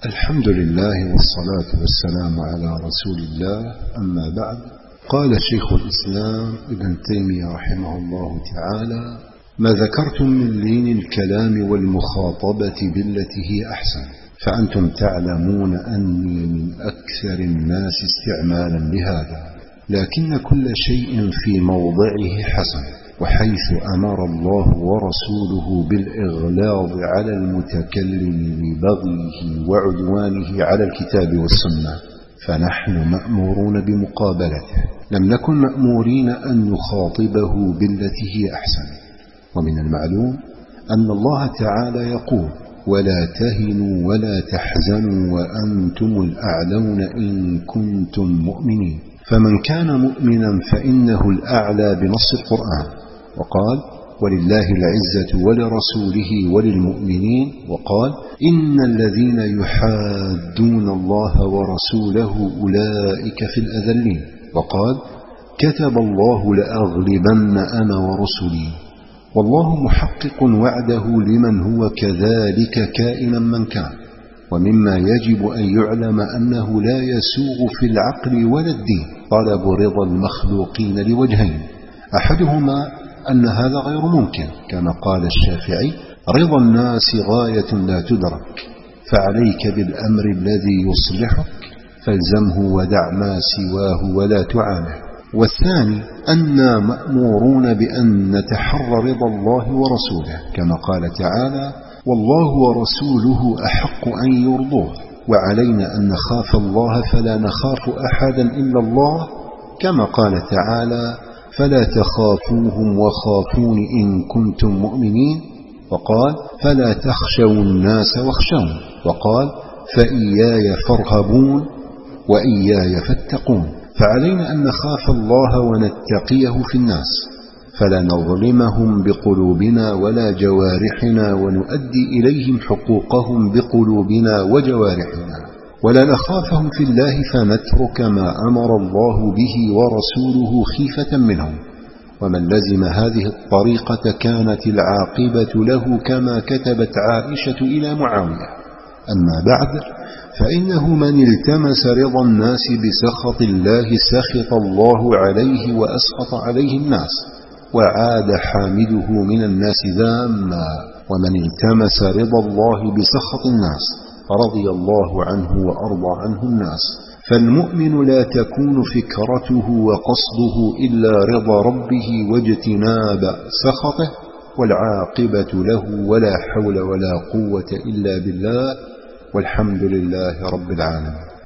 الحمد لله والصلاة والسلام على رسول الله، أما بعد. قال شيخ الإسلام ابن تيمية رحمه الله تعالى: ما ذكرتم من لين الكلام والمخاطبة بالتي هي أحسن، فأنتم تعلمون أني من أكثر الناس استعمالا لهذا، لكن كل شيء في موضعه حسن. وحيث أمر الله ورسوله بالإغلاظ على المتكلم ببغيه وعدوانه على الكتاب والسنة، فنحن مأمورون بمقابلته، لم نكن مأمورين أن نخاطبه بالتي هي أحسن. ومن المعلوم أن الله تعالى يقول: ولا تهنوا ولا تحزنوا وأنتم الأعلون إن كنتم مؤمنين. فمن كان مؤمنا فإنه الأعلى بنص القرآن، وقال: ولله العزة ولرسوله وللمؤمنين، وقال: إن الذين يحادون الله ورسوله أولئك في الأذلين، وقال: كتب الله لأغلبن أنا ورسلي. والله محقق وعده لمن هو كذلك كائنا من كان. ومما يجب أن يعلم أنه لا يسوغ في العقل ولا الدين طلب رضا المخلوقين لوجهين: أحدهما أن هذا غير ممكن، كما قال الشافعي: رضا الناس غاية لا تدرك، فعليك بالأمر الذي يصلحك فالزمه ودع ما سواه ولا تعانه. والثاني أننا مأمورون بأن نتحرى رضا الله ورسوله، كما قال تعالى: والله ورسوله أحق أن يرضوه، وعلينا أن نخاف الله فلا نخاف أحدا إلا الله، كما قال تعالى: فلا تخافوهم وخافون إن كنتم مؤمنين، وقال: فلا تخشوا الناس واخشون، وقال: فإياي فارهبون وإياي فاتقون. فعلينا أن نخاف الله ونتقيه في الناس، فلا نظلمهم بقلوبنا ولا جوارحنا، ونؤدي إليهم حقوقهم بقلوبنا وجوارحنا، ولا نخافهم في الله فنترك ما أمر الله به ورسوله خيفة منهم. ومن لزم هذه الطريقة كانت العاقبة له كما كتبت عائشة إلى معاوية. أما بعد، فإنه من التمس رضا الناس بسخط الله سخط الله عليه وأسخط عليه الناس، وعاد حامده من الناس ذاما. ومن التمس رضا الله بسخط الناس رضي الله عنه وأرضى عنه الناس. فالمؤمن لا تكون فكرته وقصده إلا رضا ربه واجتناب سخطه، والعاقبة له ولا حول ولا قوة إلا بالله، والحمد لله رب العالمين.